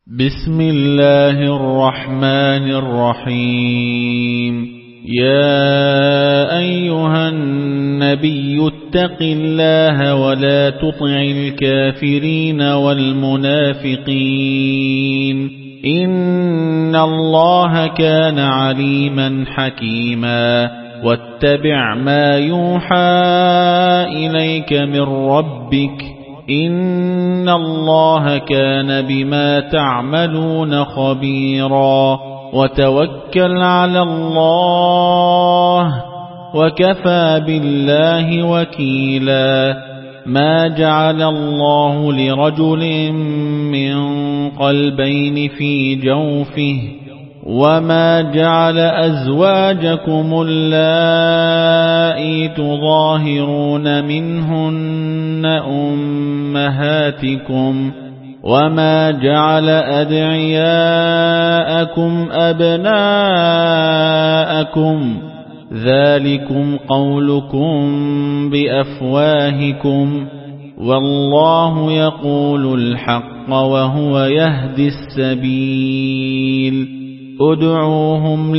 بسم الله الرحمن الرحيم. يا أيها النبي اتق الله ولا تطع الكافرين والمنافقين إن الله كان عليما حكيما. واتبع ما يوحى إليك من ربك إن الله كان بما تعملون خبيرا. وتوكل على الله وكفى بالله وكيلا. ما جعل الله لرجل من قلبين في جوفه وما جعل أزواجكم اللائي تظاهرون منهن أمهاتكم وما جعل أدعياءكم أبناءكم ذلكم قولكم بأفواهكم والله يقول الحق وهو يهدي السبيل. ادعوهم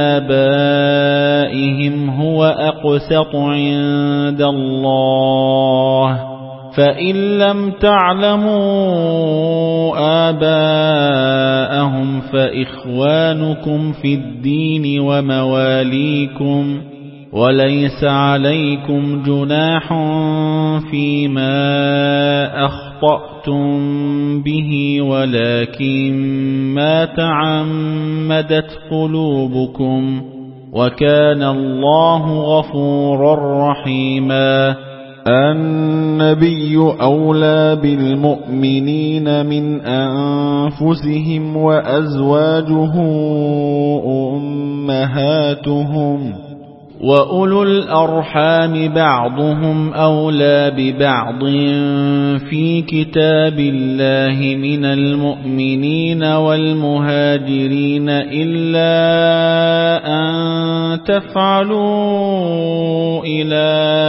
لآبائهم هو أقسط عند الله فإن لم تعلموا آباءهم فإخوانكم في الدين ومواليكم وليس عليكم جناح فيما أخطأتم به ولكن ما تعمدت قلوبكم وكان الله غفورا رحيما. النبي أولى بالمؤمنين من أنفسهم وأزواجه أمهاتهم وأولو الأرحام بعضهم أولى ببعض في كتاب الله من المؤمنين والمهاجرين إلا أن تفعلوا إلى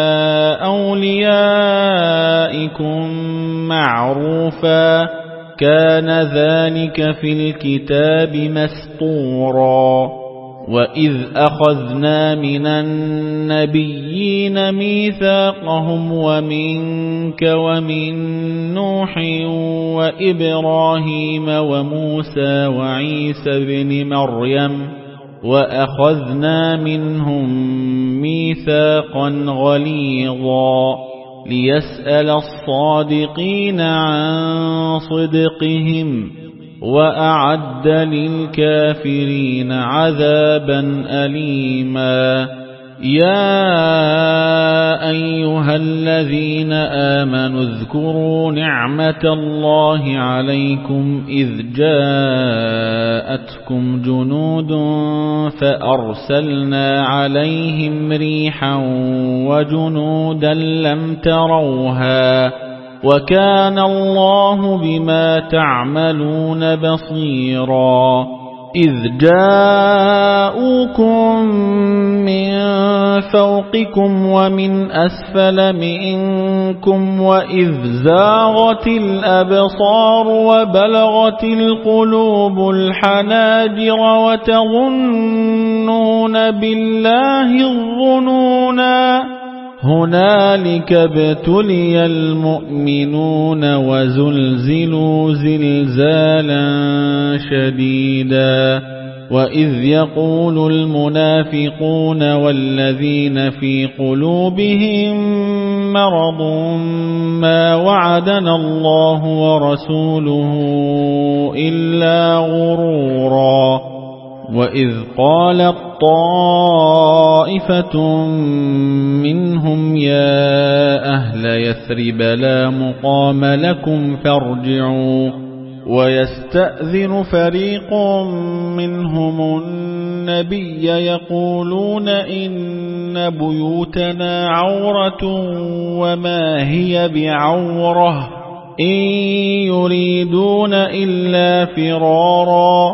أوليائكم معروفا كان ذلك في الكتاب مسطورا. وإذ أخذنا من النبيين ميثاقهم ومنك ومن نوح وإبراهيم وموسى وعيسى بن مريم وأخذنا منهم ميثاقا غليظا ليسأل الصادقين عن صدقهم وأعد للكافرين عذابا أليما. يا أيها الذين آمنوا اذكروا نعمة الله عليكم إذ جاءتكم جنود فأرسلنا عليهم ريحا وجنودا لم تروها وكان الله بما تعملون بصيرا. إذ جاءوكم من فوقكم ومن أسفل منكم وإذ زاغت الأبصار وبلغت القلوب الحناجر وتظنون بالله الظنونا. هنالك ابتلي المؤمنون وزلزلوا زلزالا شديدا. وإذ يقول المنافقون والذين في قلوبهم مرض ما وعدنا الله ورسوله إلا غرورا. وإذ قالت طائفة منهم يا أهل يثرب لا مقام لكم فارجعوا ويستأذن فريق منهم النبي يقولون إن بيوتنا عورة وما هي بعورة إن يريدون إلا فرارا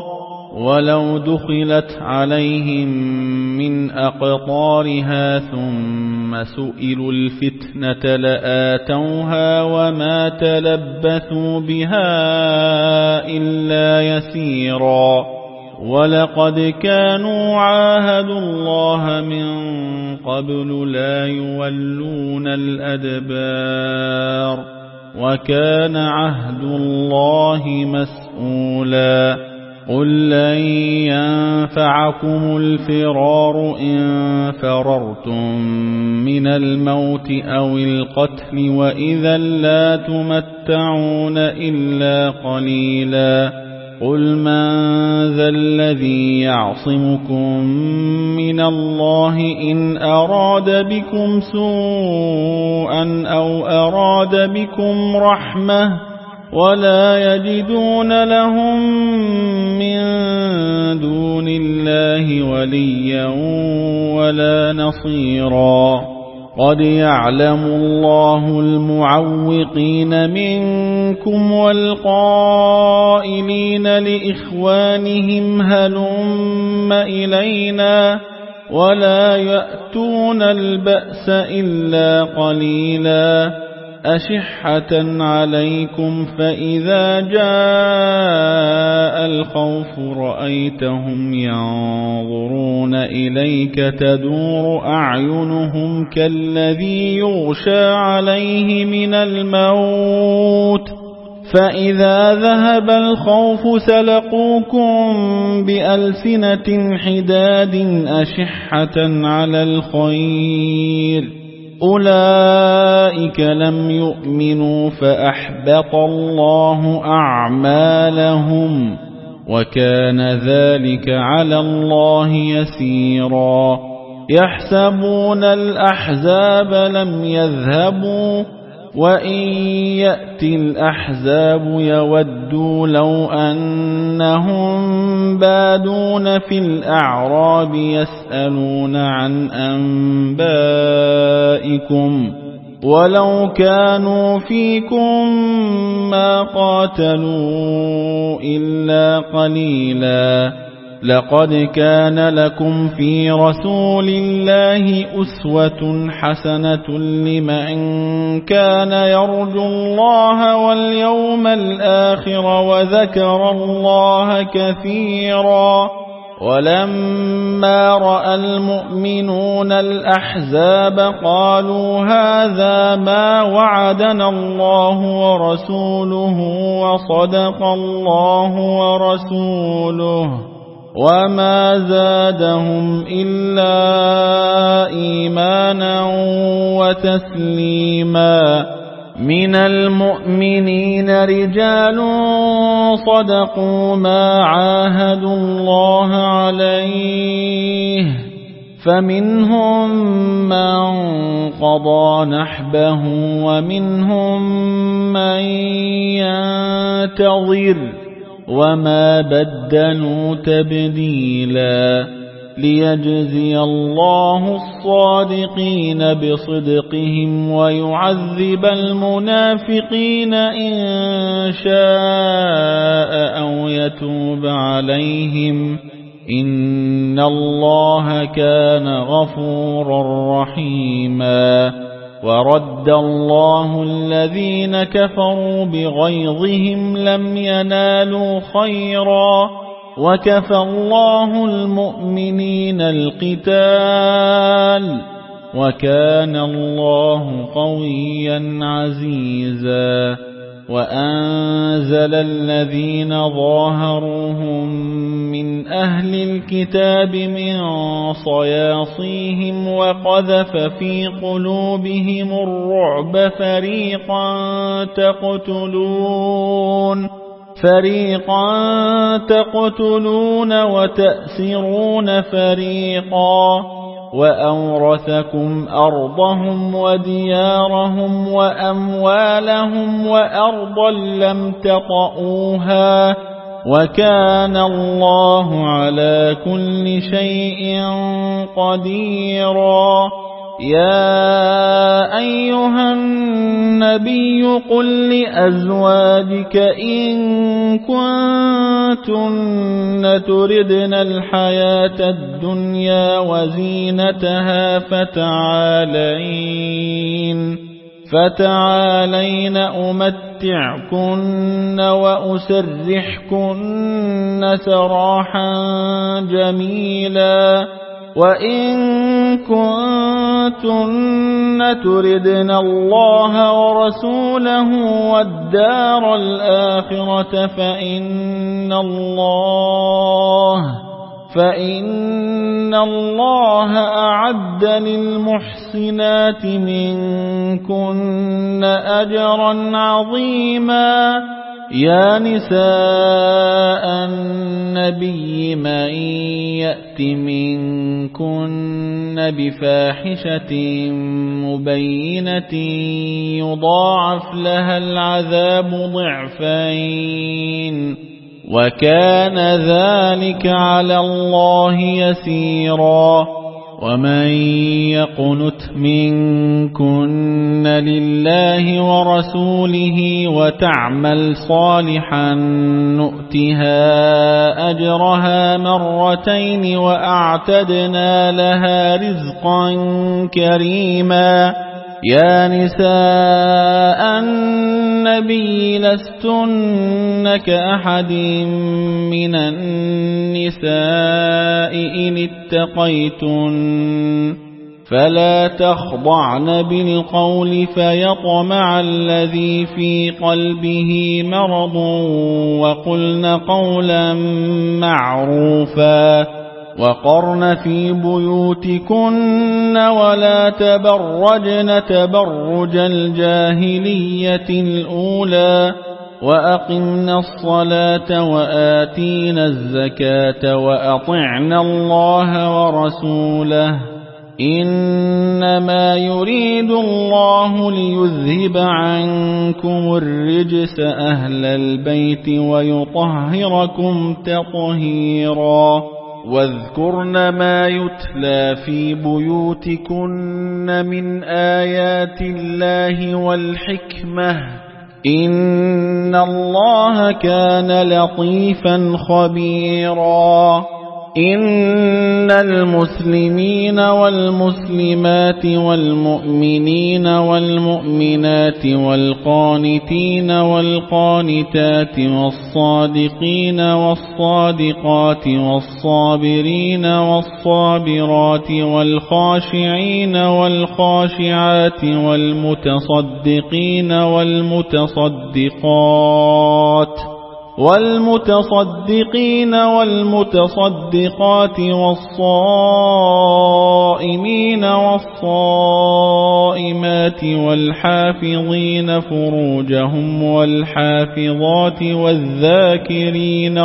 ولو دخلت عليهم من أقطارها ثم سئلوا الفتنة لآتوها وما تلبثوا بها إلا يسيرا ولقد كانوا عاهدوا الله من قبل لا يولون الأدبار وكان عهد الله مسؤولا قل لن ينفعكم الفرار إن فررتم من الموت أو القتل وإذا لا تمتعون إلا قليلا قل من ذا الذي يعصمكم من الله إن أراد بكم سوءا أو أراد بكم رحمة ولا يجدون لهم من دون الله وليا ولا نصيرا قد يعلم الله المعوقين منكم والقائلين لإخوانهم هلم إلينا ولا يأتون البأس إلا قليلا أشحة عليكم فإذا جاء الخوف رأيتهم ينظرون إليك تدور أعينهم كالذي يغشى عليه من الموت فإذا ذهب الخوف سلقوكم بألسنة حداد أشحة على الخير أولئك لم يؤمنوا فأحبط الله أعمالهم وكان ذلك على الله يسيرا يحسبون الأحزاب لم يذهبوا وإن يأتي الأحزاب يودوا لو أنهم بادون في الأعراب يسألون عن أنبائكم ولو كانوا فيكم ما قاتلوا إلا قليلا لقد كان لكم في رسول الله أسوة حسنة لمن كان يرجو الله واليوم الآخر وذكر الله كثيرا ولما رأى المؤمنون الأحزاب قالوا هذا ما وعدنا الله ورسوله وصدق الله ورسوله وما زادهم إلا إيمانا وتسليما من المؤمنين رجال صدقوا ما عاهدوا الله عليه فمنهم من قضى نحبه ومنهم من ينتظر وما بدلوا تبديلا ليجزي الله الصادقين بصدقهم ويعذب المنافقين إن شاء أو يتوب عليهم إن الله كان غفورا رحيما ورد الله الذين كفروا بغيظهم لم ينالوا خيرا وكفى الله المؤمنين القتال وكان الله قويا عزيزا وأنزل الذين ظاهروهم من أهل الكتاب من صياصيهم وقذف في قلوبهم الرعب فريقا تقتلون وتأسرون فريقا وأورثكم أرضهم وديارهم وأموالهم وأرضا لم تطئوها وكان الله على كل شيء قديرا يا أيها النبي قل لأزواجك إن كنتن تردن الحياة الدنيا وزينتها فتعالين أمتعكن وأسرحكن سراحا جميلا وإن كنتن تردن الله ورسوله والدار الآخرة فإن الله أعد للمحسنات منكن أجرا عظيما يا نساء النبي من يأت منكن بفاحشة مبينة يضاعف لها العذاب ضعفين وكان ذلك على الله يسيرا ومن يقنت منكن لله ورسوله وتعمل صالحا نؤتها أجرها مرتين وأعتدنا لها رزقا كريما يا نساء النبي لستن كأحد من النساء إن اتقيتن فلا تخضعن بالقول فيطمع الذي في قلبه مرض وقلن قولا معروفا وقرن في بيوتكن ولا تبرجن تبرج الجاهلية الأولى وأقمنا الصلاة وآتينا الزكاة وأطعنا الله ورسوله إنما يريد الله ليذهب عنكم الرجس أهل البيت ويطهركم تطهيرا واذكرن ما يتلى في بيوتكن من آيات الله والحكمة إن الله كان لطيفا خبيرا إن المسلمين والمسلمات والمؤمنين والمؤمنات والقانتين والقانتات والصادقين والصادقات والصابرين والصابرات والخاشعين والخاشعات والمتصدقين والمتصدقات والصائمين والصائمات والحافظين فروجهم والحافظات والذاكرين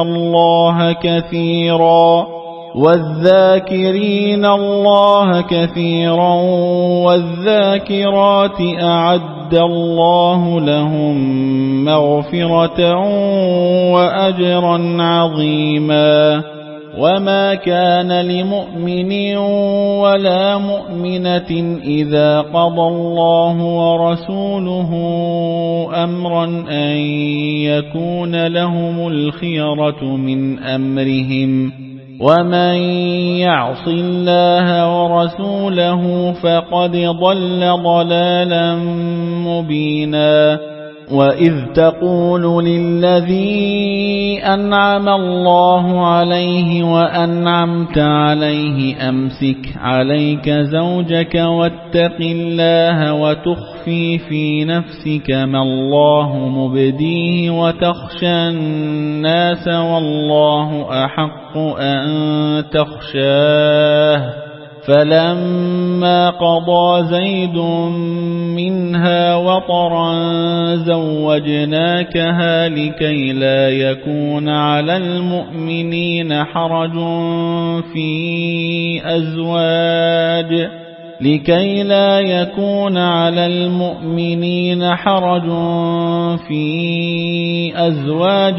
الله كثيرا والذاكرات أعد الله لهم مغفرة وأجرا عظيما وما كان لمؤمن ولا مؤمنة إذا قضى الله ورسوله أمرا أن يكون لهم الخيرة من أمرهم ومن يعص الله ورسوله فقد ضل ضلالا مبينا وإذ تقول للذي أنعم الله عليه وأنعمت عليه أمسك عليك زوجك واتق الله وتخفي في نفسك ما الله مبديه وتخشى الناس والله أحق أن تخشاه فلما قضى زيد منها وطرا زوجناكها لكي لا يكون على المؤمنين حرج في أزواج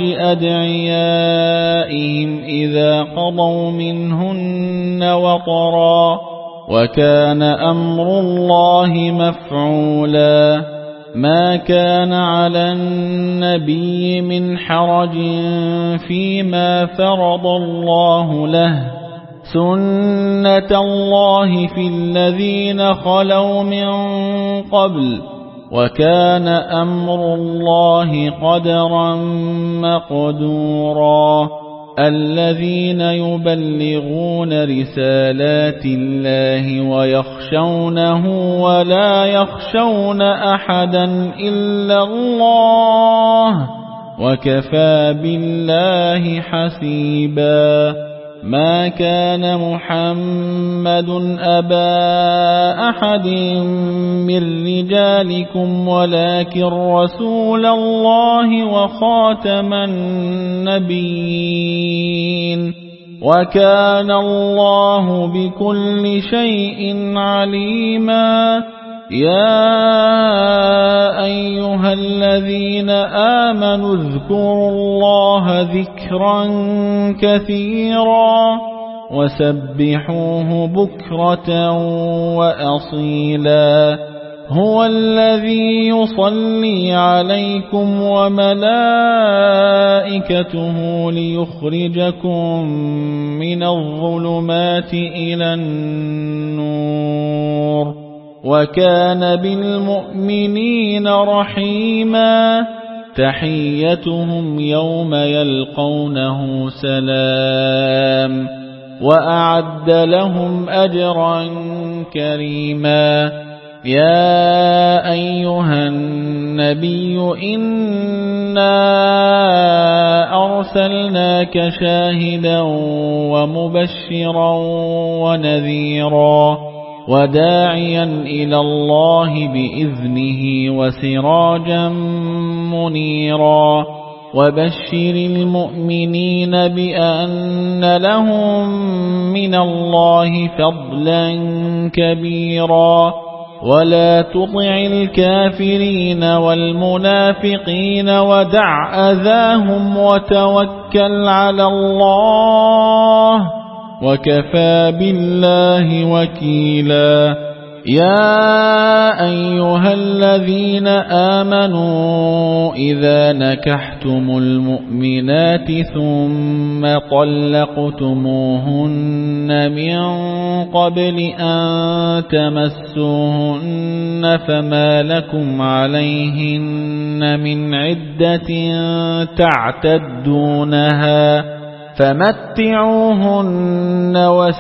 أدعيائهم إذا قضوا منهن وطرا وكان أمر الله مفعولا ما كان على النبي من حرج فيما فرض الله له سنة الله في الذين خلوا من قبل وكان أمر الله قدرا مقدورا الذين يبلغون رسالات الله ويخشونه ولا يخشون أحدا إلا الله وكفى بالله حسيبا ما كان محمد أبا أحد من رجالكم ولكن رسول الله وخاتم النبيين وكان الله بكل شيء عليما يا أيها الذين آمنوا اذكروا الله ذكرا كثيرا وسبحوه بكرة وأصيلا هو الذي يصلي عليكم وملائكته ليخرجكم من الظلمات إلى النور وكان بالمؤمنين رحيما تحيتهم يوم يلقونه سلام وأعد لهم أجرا كريما يا أيها النبي إنا أرسلناك شاهدا ومبشرا ونذيرا وداعيا إلى الله بإذنه وسراجا منيرا وبشر المؤمنين بأن لهم من الله فضلا كبيرا ولا تطع الكافرين والمنافقين ودع أذاهم وتوكل على الله وكفى بالله وكيلا يا أيها الذين آمنوا إذا نكحتم المؤمنات ثم طلقتموهن من قبل أن تمسوهن فما لكم عليهن من عدة تعتدونها فمتعوهن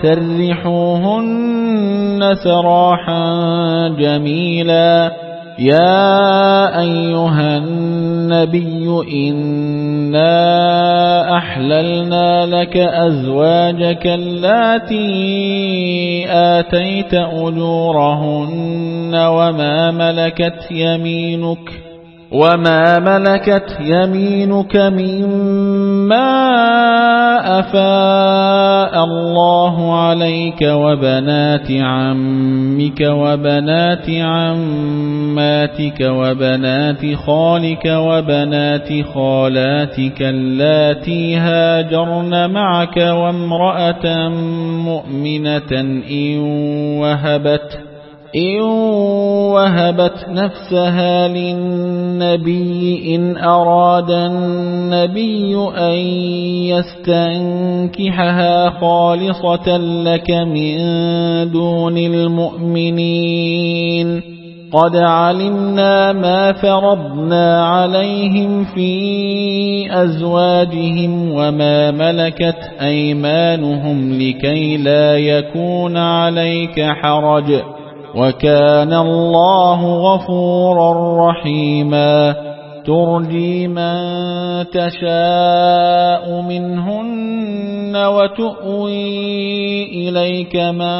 وسرحوهن سراحا جميلا يا أيها النبي إنا أحللنا لك أزواجك اللاتي آتيت أجورهن وما ملكت يمينك مما أفاء الله عليك وبنات عمك وبنات عماتك وبنات خالك وبنات خالاتك اللاتي هاجرن معك وامرأة مؤمنة إن وهبت نفسها للنبي إن أراد النبي أن يستنكحها خالصة لك من دون المؤمنين قد علمنا ما فرضنا عليهم في أزواجهم وما ملكت أيمانهم لكي لا يكون عليك حرج وكان الله غفورا رحيما ترجي من تشاء منهن وتؤوي إليك من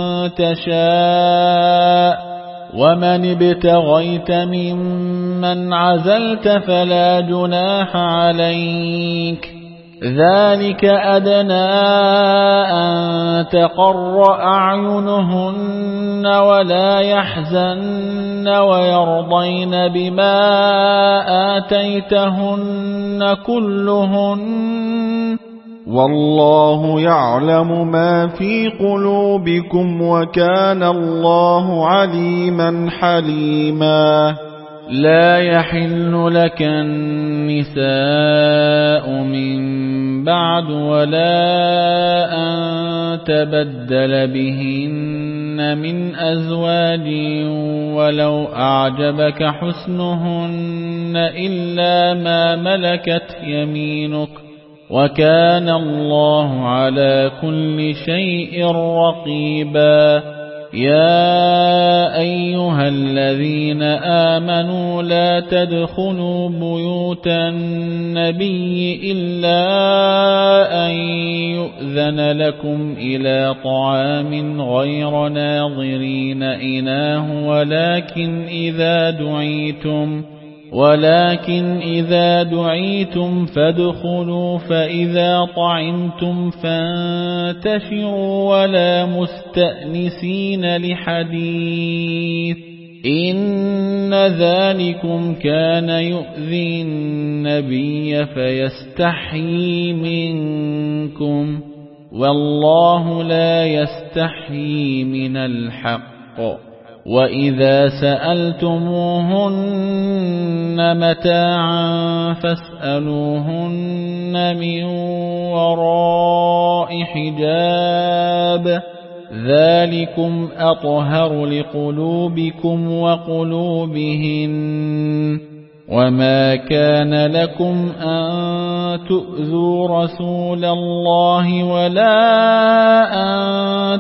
تشاء ومن ابتغيت ممن عزلت فلا جناح عليك ذلك أدنى أن تقر أعينهن ولا يحزن ويرضين بما آتيتهن كلهن والله يعلم ما في قلوبكم وكان الله عليما حليما. لا يحل لك النساء من بعد ولا أن تبدل بهن من أزواج ولو أعجبك حسنهن إلا ما ملكت يمينك وكان الله على كل شيء رقيبا. يا أيها الذين آمنوا لا تدخلوا بيوت النبي إلا أن يؤذن لكم إلى طعام غير ناظرين إناه ولكن إذا دعيتم فادخلوا فإذا طعمتم فانتشروا ولا مستأنسين لحديث إن ذلكم كان يؤذي النبي فيستحيي منكم والله لا يستحيي من الحق. وإذا سألتموهن متاعا فاسألوهن من وراء حجاب ذلكم أطهر لقلوبكم وقلوبهن. وما كان لكم أن تؤذوا رسول الله ولا أن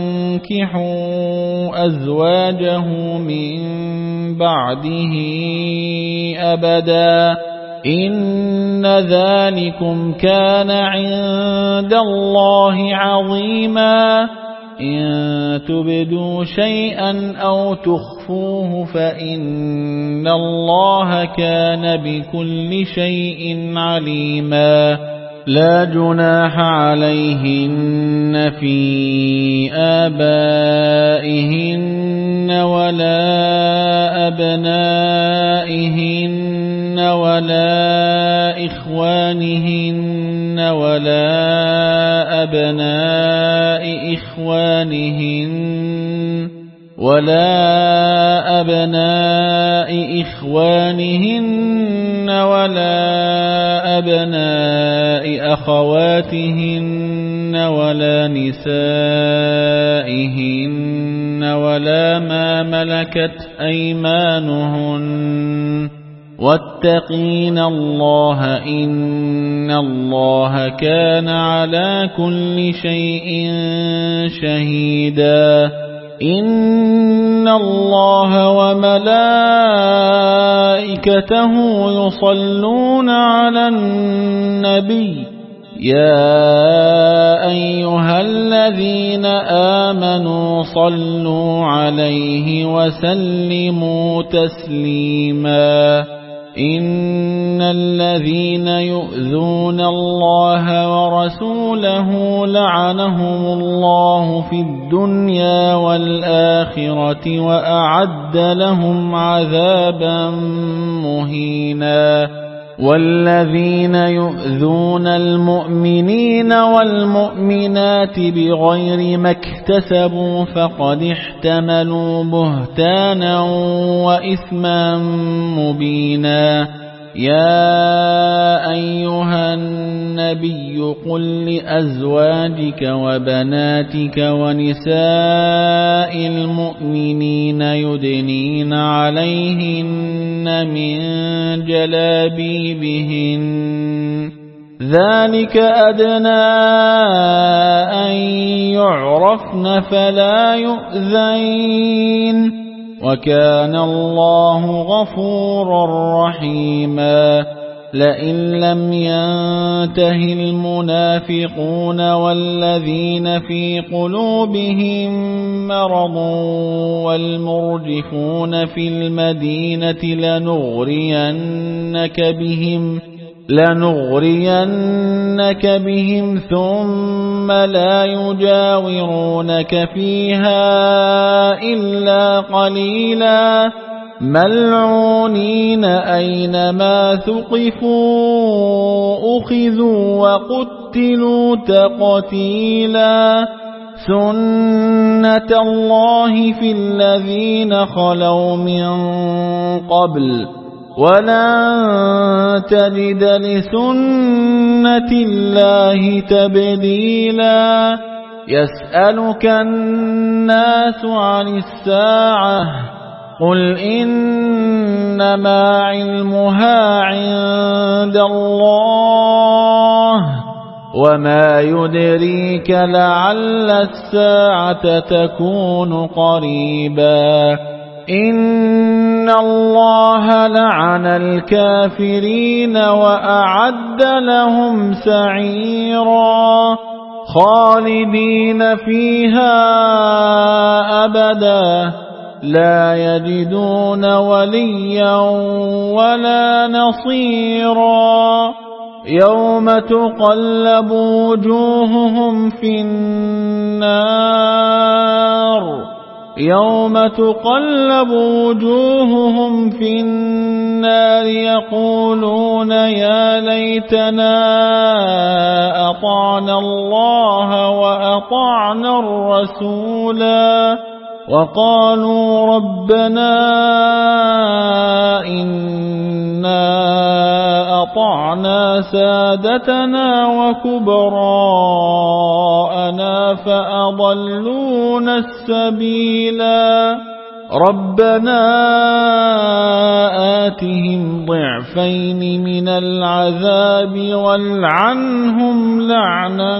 تنكحوا أزواجه من بعده أبدا إن ذلكم كان عند الله عظيما. إن تبدوا شيئا أو تخفوه فإن الله كان بكل شيء عليما. لا جناح عليهن في آبائهن ولا أبنائهن ولا إخوانهن ولا أبناء إخوانهن ولا أبناء أخواتهن ولا نسائهن ولا ما ملكت أيمانهن واتقين الله إن الله كان على كل شيء شهيدا. إن الله وملائكته يصلون على النبي يا أيها الذين آمنوا صلوا عليه وسلموا تسليما. إن الذين يؤذون الله ورسوله لعنهم الله في الدنيا والآخرة وأعد لهم عذابا مهينا. والذين يؤذون المؤمنين والمؤمنات بغير ما اكتسبوا فقد احتملوا بهتانا وإثما مبينا. يا أيها النبي قل لأزواجك وبناتك ونساء المؤمنين يدنين عليهن من جلابيبهن ذلك أدنى أن يعرفن فلا يؤذين وكان الله غفورا رحيما. لئن لم ينته المنافقون والذين في قلوبهم مرض والمرجفون في المدينة لنغرينك بهم ثم لا يجاورونك فيها إلا قليلا. ملعونين أينما ثقفوا أخذوا وقتلوا تقتيلا سنة الله في الذين خلوا من قبل ولن تجد لسنة الله تبديلا يسألك الناس عن الساعة قل إنما علمها عند الله وما يدريك لعل الساعة تكون قريبا إن الله لعن الكافرين وأعد لهم سعيرا خالدين فيها أبدا لا يجدون وليا ولا نصيرا يوم تقلب وجوههم في النار يقولون يا ليتنا أطعنا الله وأطعنا الرسولا وقالوا ربنا إنا أطعنا سادتنا وكبراءنا فأضلونا السبيلا ربنا آتهم ضعفين من العذاب والعنهم لعنا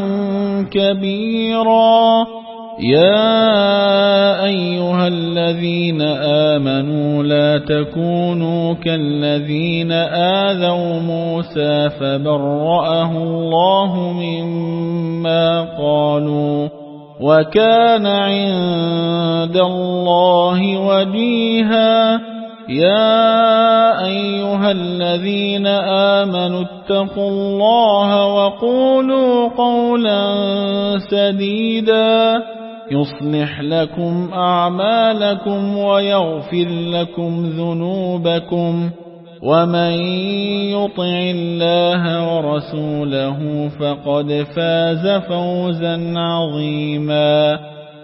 كبيرا يا أيها الذين آمنوا لا تكونوا كالذين آذوا موسى فبرأه الله مما قالوا وكان عند الله وجيها يا أيها الذين آمنوا اتقوا الله وقولوا قولا سديدا يصلح لكم أعمالكم ويغفر لكم ذنوبكم ومن يطع الله ورسوله فقد فاز فوزا عظيما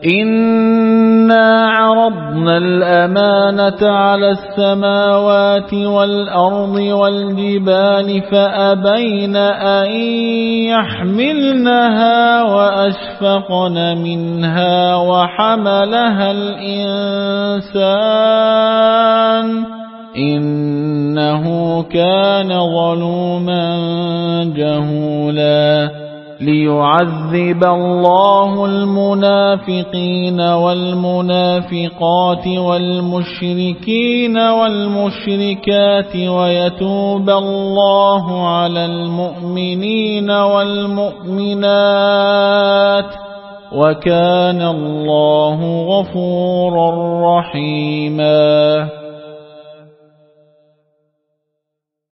إنا عرضنا الأمانة على السماوات والأرض والجبال فأبين أن يحملنها وأشفقن منها وحملها الإنسان إنه كان ظلوما جهولا ليعذب الله المنافقين والمنافقات والمشركين والمشركات ويتوب الله على المؤمنين والمؤمنات وكان الله غفورا رحيما